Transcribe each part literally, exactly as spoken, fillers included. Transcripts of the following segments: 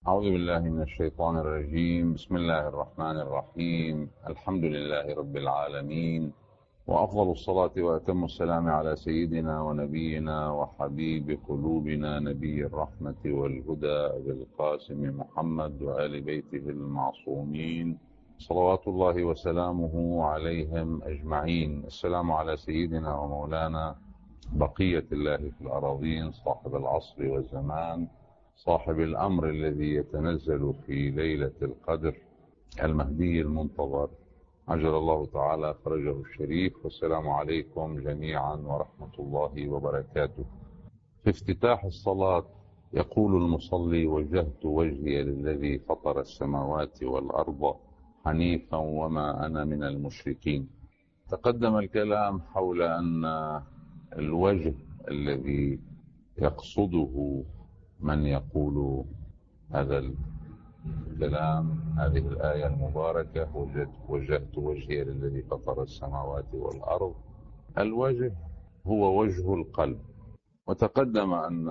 أعوذ بالله من الشيطان الرجيم. بسم الله الرحمن الرحيم. الحمد لله رب العالمين، وأفضل الصلاة وأتم السلام على سيدنا ونبينا وحبيب قلوبنا نبي الرحمة والهدى أبي القاسم محمد وآل بيته المعصومين صلوات الله وسلامه عليهم أجمعين. السلام على سيدنا ومولانا بقية الله في الأراضين، صاحب العصر والزمان، صاحب الأمر الذي يتنزل في ليلة القدر، المهدي المنتظر عجل الله تعالى فرجه الشريف. والسلام عليكم جميعا ورحمة الله وبركاته. في افتتاح الصلاة يقول المصلي: وجهت وجهي للذي فطر السماوات والأرض حنيفا وما أنا من المشركين. تقدم الكلام حول أن الوجه الذي يقصده من يقول هذا الكلام، هذه الآية المباركة: وجهت وجهي للذي فطر السماوات والأرض، الوجه هو وجه القلب. وتقدم أن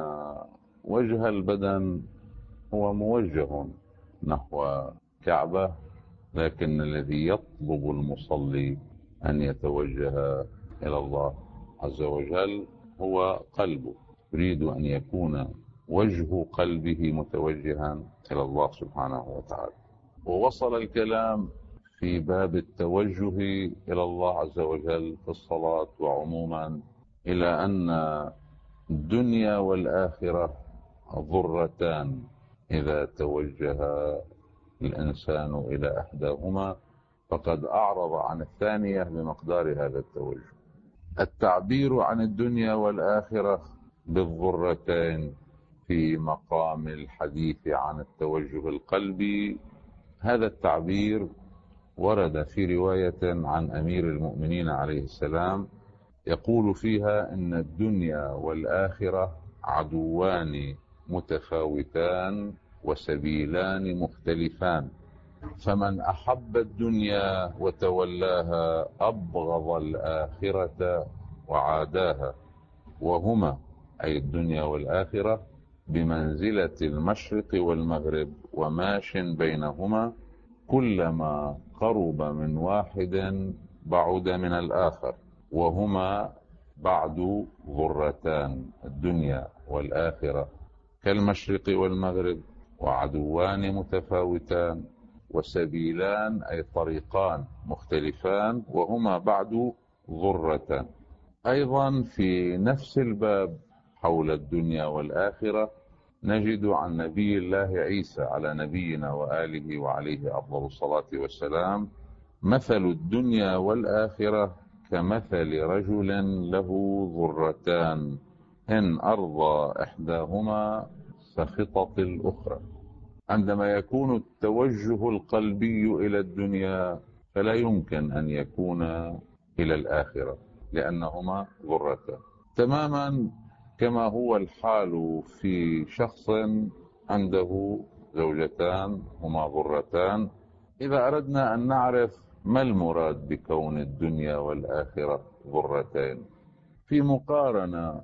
وجه البدن هو موجه نحو كعبة، لكن الذي يطلب المصلي أن يتوجه إلى الله عز وجل هو قلبه، يريد أن يكون وجه قلبه متوجها إلى الله سبحانه وتعالى. ووصل الكلام في باب التوجه إلى الله عز وجل في الصلاة وعموما إلى أن الدنيا والآخرة ضرتان إذا توجه الإنسان إلى إحداهما فقد أعرض عن الثانية بمقدار هذا التوجه. التعبير عن الدنيا والآخرة بالضرتين في مقام الحديث عن التوجه القلبي، هذا التعبير ورد في رواية عن أمير المؤمنين عليه السلام يقول فيها إن الدنيا والآخرة عدوان متفاوتان وسبيلان مختلفان، فمن أحب الدنيا وتولاها أبغض الآخرة وعاداها، وهما أي الدنيا والآخرة بمنزلة المشرق والمغرب وماش بينهما، كلما قرب من واحد بعد من الآخر، وهما بعد ضرتان. الدنيا والآخرة كالمشرق والمغرب، وعدوان متفاوتان، وسبيلان أي طريقان مختلفان، وهما بعد ضرتان. أيضا في نفس الباب حول الدنيا والآخرة نجد عن نبي الله عيسى على نبينا وآله وعليه أفضل الصلاة والسلام: مثل الدنيا والآخرة كمثل رجل له ضرتان، إن أرضى إحداهما سخطت الأخرى. عندما يكون التوجه القلبي إلى الدنيا فلا يمكن أن يكون إلى الآخرة، لأنهما ضرتان، تماما كما هو الحال في شخص عنده زوجتان هما ضرتان. إذا أردنا أن نعرف ما المراد بكون الدنيا والآخرة ضرتين، في مقارنة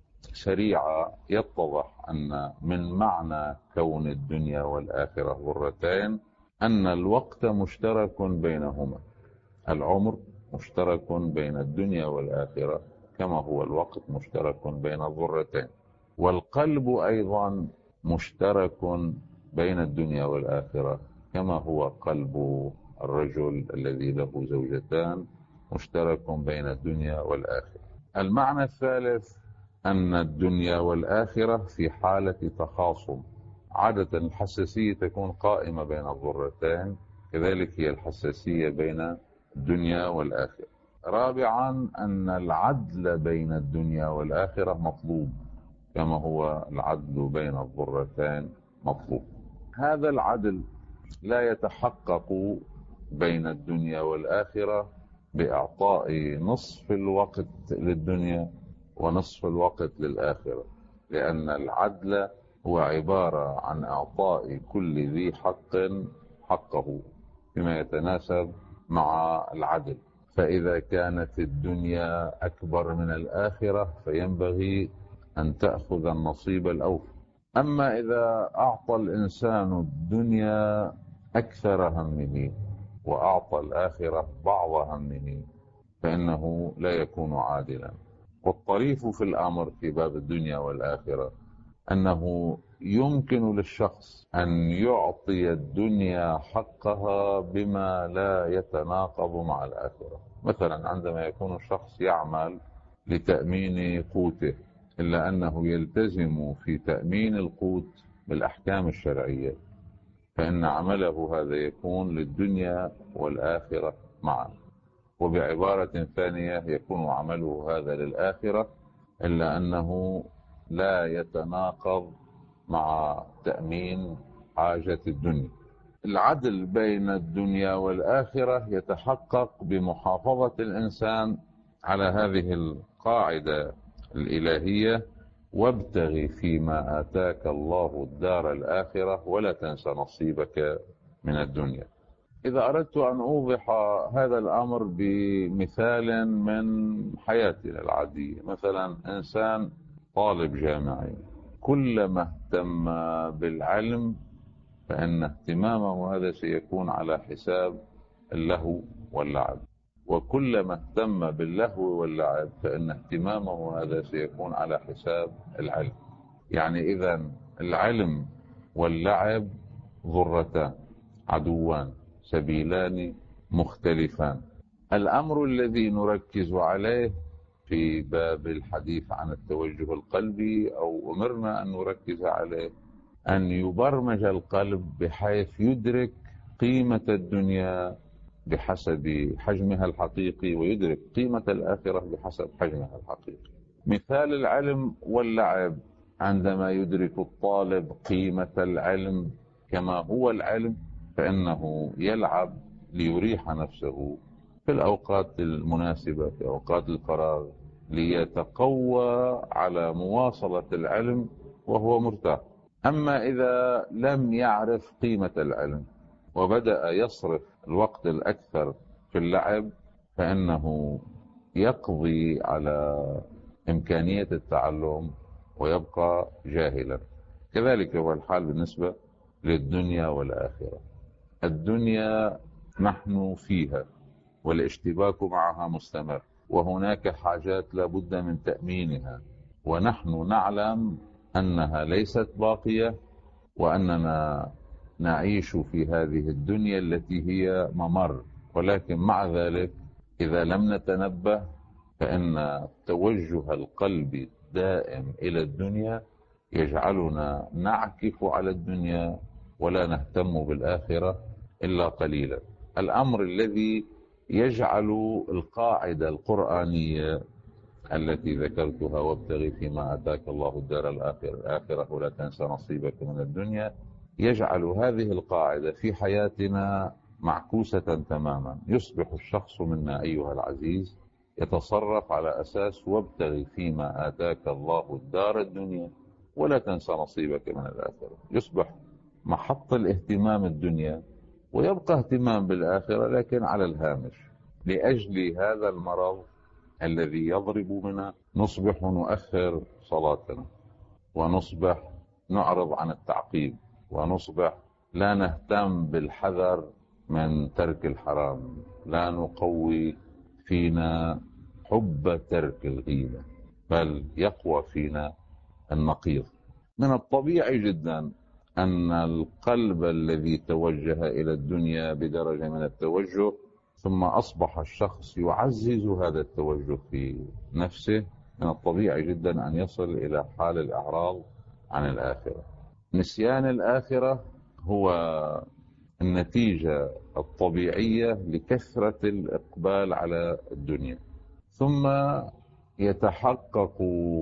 سريعة يتضح أن من معنى كون الدنيا والآخرة ضرتين أن الوقت مشترك بينهما، العمر مشترك بين الدنيا والآخرة كما هو الوقت مشترك بين الضرتين، والقلب أيضا مشترك بين الدنيا والآخرة كما هو قلب الرجل الذي له زوجتان مشترك بين الدنيا والآخرة. المعنى الثالث أن الدنيا والآخرة في حالة تخاصم، عادة الحساسية تكون قائمة بين الضرتين، كذلك هي الحساسية بين الدنيا والآخرة. رابعا أن العدل بين الدنيا والآخرة مطلوب كما هو العدل بين الضرتين مطلوب. هذا العدل لا يتحقق بين الدنيا والآخرة بإعطاء نصف الوقت للدنيا ونصف الوقت للآخرة، لأن العدل هو عبارة عن إعطاء كل ذي حق حقه بما يتناسب مع العدل. فإذا كانت الدنيا أكبر من الآخرة فينبغي أن تأخذ النصيب الأوفى، أما إذا أعطى الإنسان الدنيا أكثر همه وأعطى الآخرة بعض همه فإنه لا يكون عادلا. والطريف في الأمر في باب الدنيا والآخرة أنه يمكن للشخص أن يعطي الدنيا حقها بما لا يتناقض مع الآخرة. مثلا عندما يكون الشخص يعمل لتأمين قوته إلا أنه يلتزم في تأمين القوت بالأحكام الشرعية، فإن عمله هذا يكون للدنيا والآخرة معا. وبعبارة ثانية يكون عمله هذا للآخرة إلا أنه لا يتناقض مع تأمين حاجة الدنيا. العدل بين الدنيا والآخرة يتحقق بمحافظة الإنسان على هذه القاعدة الإلهية: وابتغ فيما آتاك الله الدار الآخرة ولا تنس نصيبك من الدنيا. إذا أردت أن أوضح هذا الأمر بمثال من حياتنا العادية، مثلا إنسان طالب جامعي كلما اهتم بالعلم فإن اهتمامه هذا سيكون على حساب اللهو واللعب، وكلما اهتم باللهو واللعب فإن اهتمامه هذا سيكون على حساب العلم. يعني إذا العلم واللعب ضرتان عدوان سبيلان مختلفان. الأمر الذي نركز عليه في باب الحديث عن التوجه القلبي أو أمرنا أن نركز عليه أن يبرمج القلب بحيث يدرك قيمة الدنيا بحسب حجمها الحقيقي ويدرك قيمة الآخرة بحسب حجمها الحقيقي. مثال العلم واللعب: عندما يدرك الطالب قيمة العلم كما هو العلم فإنه يلعب ليريح نفسه في الأوقات المناسبة في أوقات الفراغ ليتقوى على مواصلة العلم وهو مرتاح. أما إذا لم يعرف قيمة العلم وبدأ يصرف الوقت الأكثر في اللعب فإنه يقضي على إمكانية التعلم ويبقى جاهلا. كذلك هو الحال بالنسبة للدنيا والآخرة. الدنيا نحن فيها والاشتباك معها مستمر، وهناك حاجات لا بد من تأمينها، ونحن نعلم أنها ليست باقية وأننا نعيش في هذه الدنيا التي هي ممر. ولكن مع ذلك إذا لم نتنبه فإن توجه القلب الدائم إلى الدنيا يجعلنا نعكف على الدنيا ولا نهتم بالآخرة إلا قليلا. الأمر الذي يجعل القاعدة القرآنية التي ذكرتها: وابتغ فيما آتاك الله الدار الآخرة ولا تنس نصيبك من الدنيا، يجعل هذه القاعدة في حياتنا معكوسة تماما. يصبح الشخص منا أيها العزيز يتصرف على أساس: وابتغ فيما آتاك الله الدار الدنيا ولا تنس نصيبك من الآخرة. يصبح محط الاهتمام الدنيا ويبقى اهتمام بالآخرة لكن على الهامش. لأجل هذا المرض الذي يضرب بنا نصبح نؤخر صلاتنا، ونصبح نعرض عن التعقيد، ونصبح لا نهتم بالحذر من ترك الحرام، لا نقوي فينا حب ترك الغيبة، بل يقوى فينا النقيض. من الطبيعي جدا أن القلب الذي توجه إلى الدنيا بدرجة من التوجه ثم أصبح الشخص يعزز هذا التوجه في نفسه، من الطبيعي جدا أن يصل إلى حال الإعراض عن الآخرة. نسيان الآخرة هو النتيجة الطبيعية لكثرة الإقبال على الدنيا، ثم يتحقق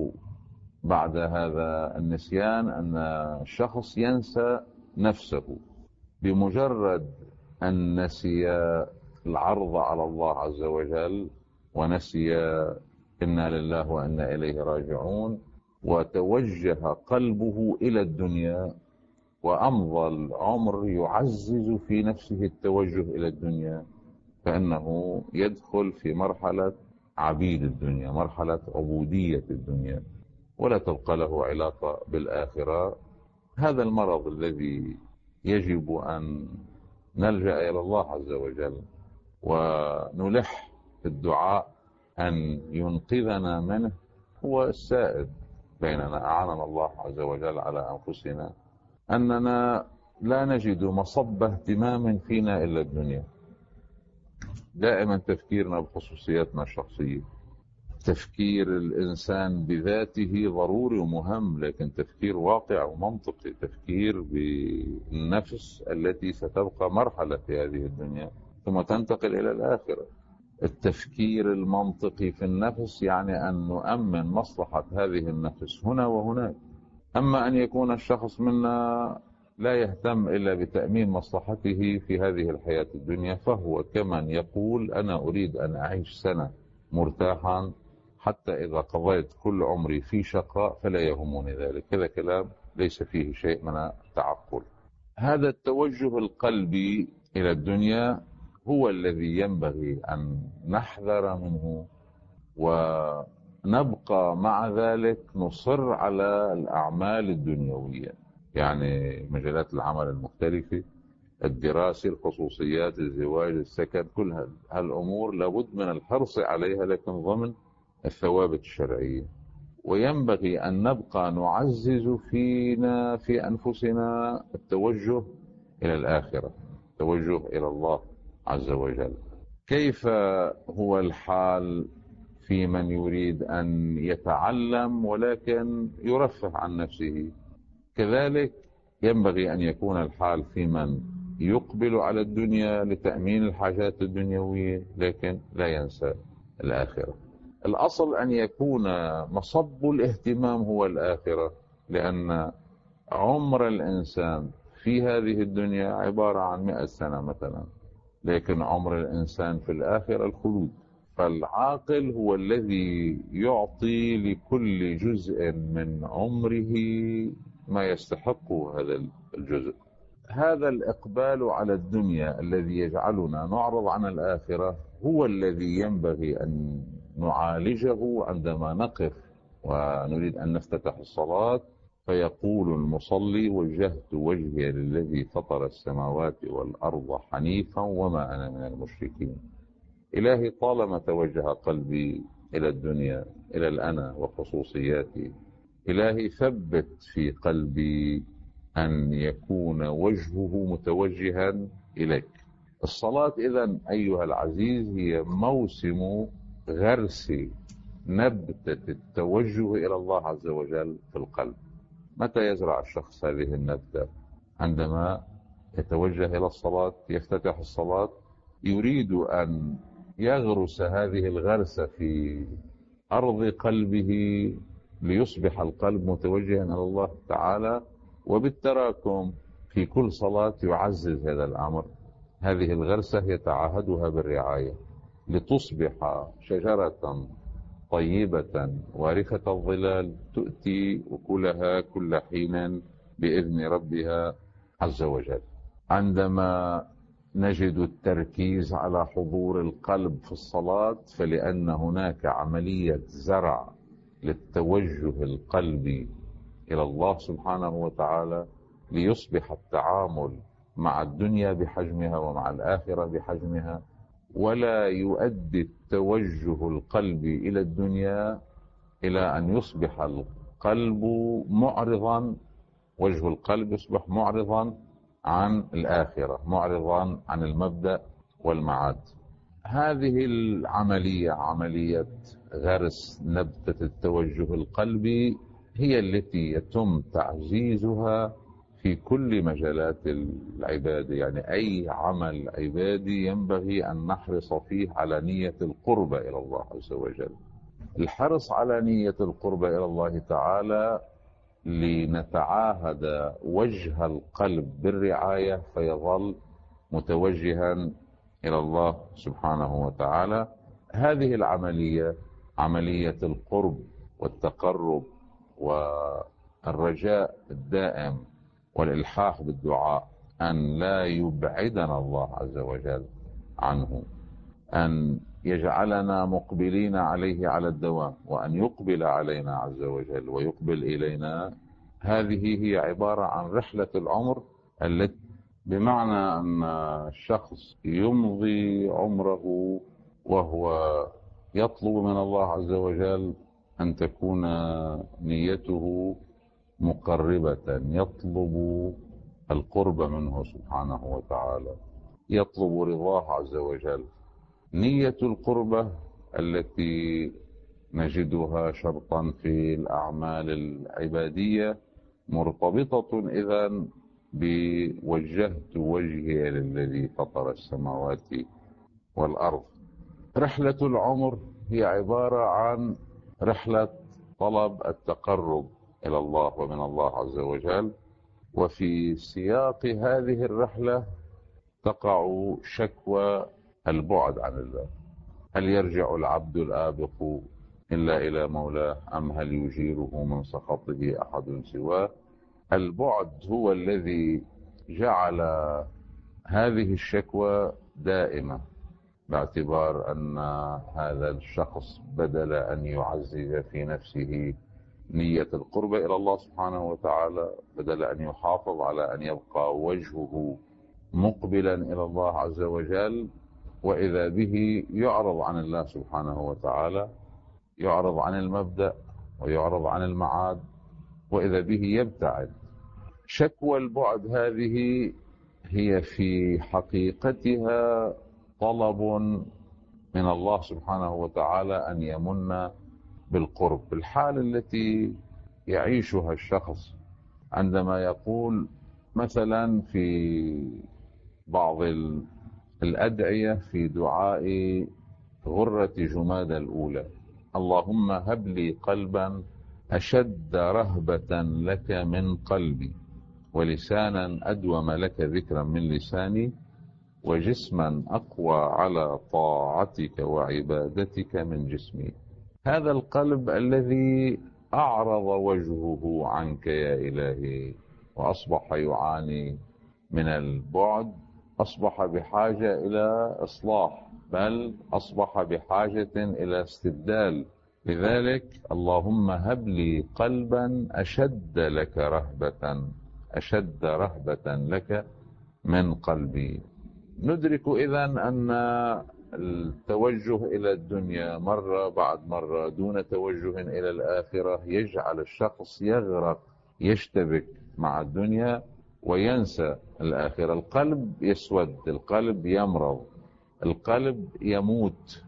بعد هذا النسيان أن الشخص ينسى نفسه. بمجرد أن نسي العرض على الله عز وجل ونسي إنا لله وإنا إليه راجعون وتوجه قلبه إلى الدنيا وأمضى العمر يعزز في نفسه التوجه إلى الدنيا، فإنه يدخل في مرحلة عبيد الدنيا، مرحلة عبودية الدنيا، ولا تبقى له علاقة بالآخرة هذا المرض الذي يجب أن نلجأ إلى الله عز وجل ونلح في الدعاء أن ينقذنا منه هو السائد بيننا. أعاننا الله عز وجل على أنفسنا أننا لا نجد مصب اهتمام فينا إلا الدنيا. دائما تفكيرنا بخصوصياتنا الشخصية، تفكير الإنسان بذاته ضروري ومهم، لكن تفكير واقع ومنطقي، تفكير بالنفس التي ستبقى مرحلة في هذه الدنيا ثم تنتقل إلى الآخرة. التفكير المنطقي في النفس يعني أن نؤمن مصلحة هذه النفس هنا وهناك. أما أن يكون الشخص منا لا يهتم إلا بتأمين مصلحته في هذه الحياة الدنيا، فهو كمن يقول أنا أريد أن أعيش سنة مرتاحا حتى إذا قضيت كل عمري في شقاء فلا يهمني ذلك. هذا كلام ليس فيه شيء من التعقل. هذا التوجه القلبي إلى الدنيا هو الذي ينبغي أن نحذر منه، ونبقى مع ذلك نصر على الأعمال الدنيوية، يعني مجالات العمل المختلفة، الدراسة، الخصوصيات، الزواج، السكن، كل هالأمور لابد من الحرص عليها لكن ضمن الثوابت الشرعية. وينبغي أن نبقى نعزز فينا في أنفسنا التوجه إلى الآخرة، التوجه إلى الله عز وجل. كيف هو الحال في من يريد أن يتعلم ولكن يرفه عن نفسه؟ كذلك ينبغي أن يكون الحال في من يقبل على الدنيا لتأمين الحاجات الدنيوية لكن لا ينسى الآخرة. الأصل أن يكون مصب الاهتمام هو الآخرة، لأن عمر الإنسان في هذه الدنيا عبارة عن مئة سنة مثلا، لكن عمر الإنسان في الآخرة الخلود. فالعاقل هو الذي يعطي لكل جزء من عمره ما يستحقه هذا الجزء. هذا الإقبال على الدنيا الذي يجعلنا نعرض عن الآخرة هو الذي ينبغي أن نعالجه عندما نقف ونريد أن نفتتح الصلاة فيقول المصلي وجهت وجهي للذي فطر السماوات والأرض حنيفا وما أنا من المشركين. إلهي طالما توجه قلبي إلى الدنيا، إلى الأنا وخصوصياتي، إلهي ثبت في قلبي أن يكون وجهه متوجها إليك. الصلاة إذن أيها العزيز هي موسم غرس نبتة التوجه إلى الله عز وجل في القلب. متى يزرع الشخص هذه النبتة؟ عندما يتوجه إلى الصلاة، يفتتح الصلاة، يريد أن يغرس هذه الغرسة في أرض قلبه ليصبح القلب متوجها إلى الله تعالى، وبالتراكم في كل صلاة يعزز هذا الأمر. هذه الغرسة يتعاهدها بالرعاية لتصبح شجرة طيبة وارفة الظلال تؤتي أكلها كل حين بإذن ربها عز وجل. عندما نجد التركيز على حضور القلب في الصلاة فلأن هناك عملية زرع للتوجه القلبي إلى الله سبحانه وتعالى ليصبح التعامل مع الدنيا بحجمها ومع الآخرة بحجمها، ولا يؤدي التوجه القلبي إلى الدنيا إلى أن يصبح القلب معرضا، وجه القلب يصبح معرضا عن الآخرة، معرضا عن المبدأ والمعاد. هذه العملية، عملية غرس نبتة التوجه القلبي، هي التي يتم تعزيزها في كل مجالات العبادة. يعني أي عمل عبادي ينبغي أن نحرص فيه على نية القرب إلى الله عز وجل. الحرص على نية القرب إلى الله تعالى لنتعاهد وجه القلب بالرعاية فيظل متوجها إلى الله سبحانه وتعالى. هذه العملية، عملية القرب والتقرب والرجاء الدائم والإلحاح بالدعاء أن لا يبعدنا الله عز وجل عنه، أن يجعلنا مقبلين عليه على الدوام، وأن يقبل علينا عز وجل ويقبل إلينا هذه هي عبارة عن رحلة العمر، التي بمعنى أن الشخص يمضي عمره وهو يطلب من الله عز وجل أن تكون نيته مقربة، يطلب القرب منه سبحانه وتعالى، يطلب رضاه عز وجل. نية القربة التي نجدها شرطا في الأعمال العبادية مرتبطة إذن بوجهت وجهي للذي فطر السماوات والأرض. رحلة العمر هي عبارة عن رحلة طلب التقرب إلى الله ومن الله عز وجل، وفي سياق هذه الرحلة تقع شكوى البعد عن الله. هل يرجع العبد الآبق إلا إلى مولاه، أم هل يجيره من سخطه أحد سواه؟ البعد هو الذي جعل هذه الشكوى دائمة، باعتبار أن هذا الشخص بدل أن يعزز في نفسه نية القرب إلى الله سبحانه وتعالى، بدل أن يحافظ على أن يبقى وجهه مقبلا إلى الله عز وجل، وإذا به يعرض عن الله سبحانه وتعالى، يعرض عن المبدأ ويعرض عن المعاد، وإذا به يبتعد. شكوى البعد هذه هي في حقيقتها طلب من الله سبحانه وتعالى أن يمن بالقرب. الحالة التي يعيشها الشخص عندما يقول مثلا في بعض الأدعية في دعاء غرة جمادى الأولى: اللهم هب لي قلبا أشد رهبة لك من قلبي، ولسانا أدوم لك ذكرا من لساني، وجسما أقوى على طاعتك وعبادتك من جسمي. هذا القلب الذي أعرض وجهه عنك يا إلهي وأصبح يعاني من البعد، أصبح بحاجة إلى إصلاح، بل أصبح بحاجة إلى استبدال. لذلك اللهم هب لي قلبا أشد لك رهبة، أشد رهبة لك من قلبي. ندرك إذن أن التوجه إلى الدنيا مرة بعد مرة دون توجه إلى الآخرة يجعل الشخص يغرق، يشتبك مع الدنيا وينسى الآخرة. القلب يسود، القلب يمرض، القلب يموت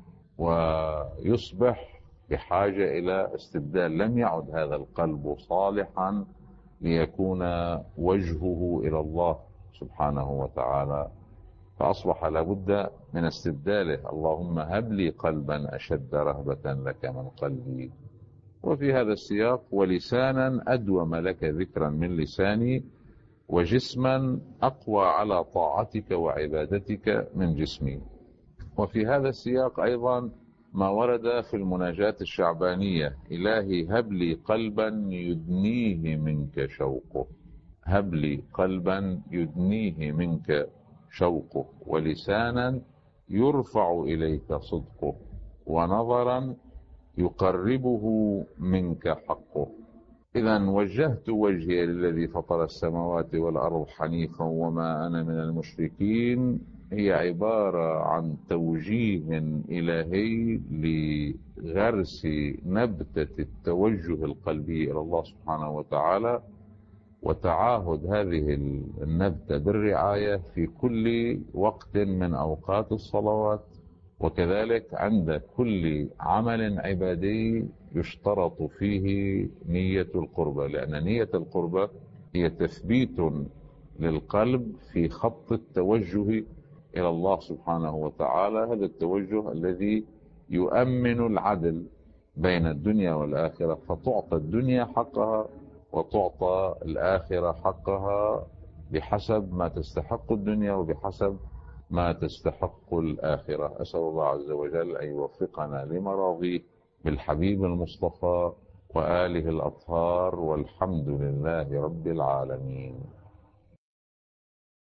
ويصبح بحاجة إلى استبدال. لم يعد هذا القلب صالحا ليكون وجهه إلى الله سبحانه وتعالى، فأصبح لابد من استبداله. اللهم هب لي قلبا أشد رهبة لك من قلبي. وفي هذا السياق: ولسانا أدوم لك ذكرا من لساني، وجسما أقوى على طاعتك وعبادتك من جسمي. وفي هذا السياق أيضا ما ورد في المناجاة الشعبانية: إلهي هب لي قلبا يدنيه منك شوقه، هب لي قلبا يدنيه منك شوقه، ولسانا يرفع إليك صدقه، ونظرا يقربه منك حقه. إذن وجهت وجهي للذي فطر السماوات والأرض حنيفا وما أنا من المشركين هي عبارة عن توجيه إلهي لغرس نبتة التوجه القلبي إلى الله سبحانه وتعالى، وتعاهد هذه النبتة بالرعاية في كل وقت من أوقات الصلوات، وكذلك عند كل عمل عبادي يشترط فيه نية القربة، لأن نية القربة هي تثبيت للقلب في خط التوجه إلى الله سبحانه وتعالى. هذا التوجه الذي يؤمن العدل بين الدنيا والآخرة، فتعطى الدنيا حقها وتعطى الآخرة حقها بحسب ما تستحق الدنيا وبحسب ما تستحق الآخرة. أسأل الله عز وجل أن يوفقنا لمراضيه بالحبيب المصطفى وآله الأطهار، والحمد لله رب العالمين.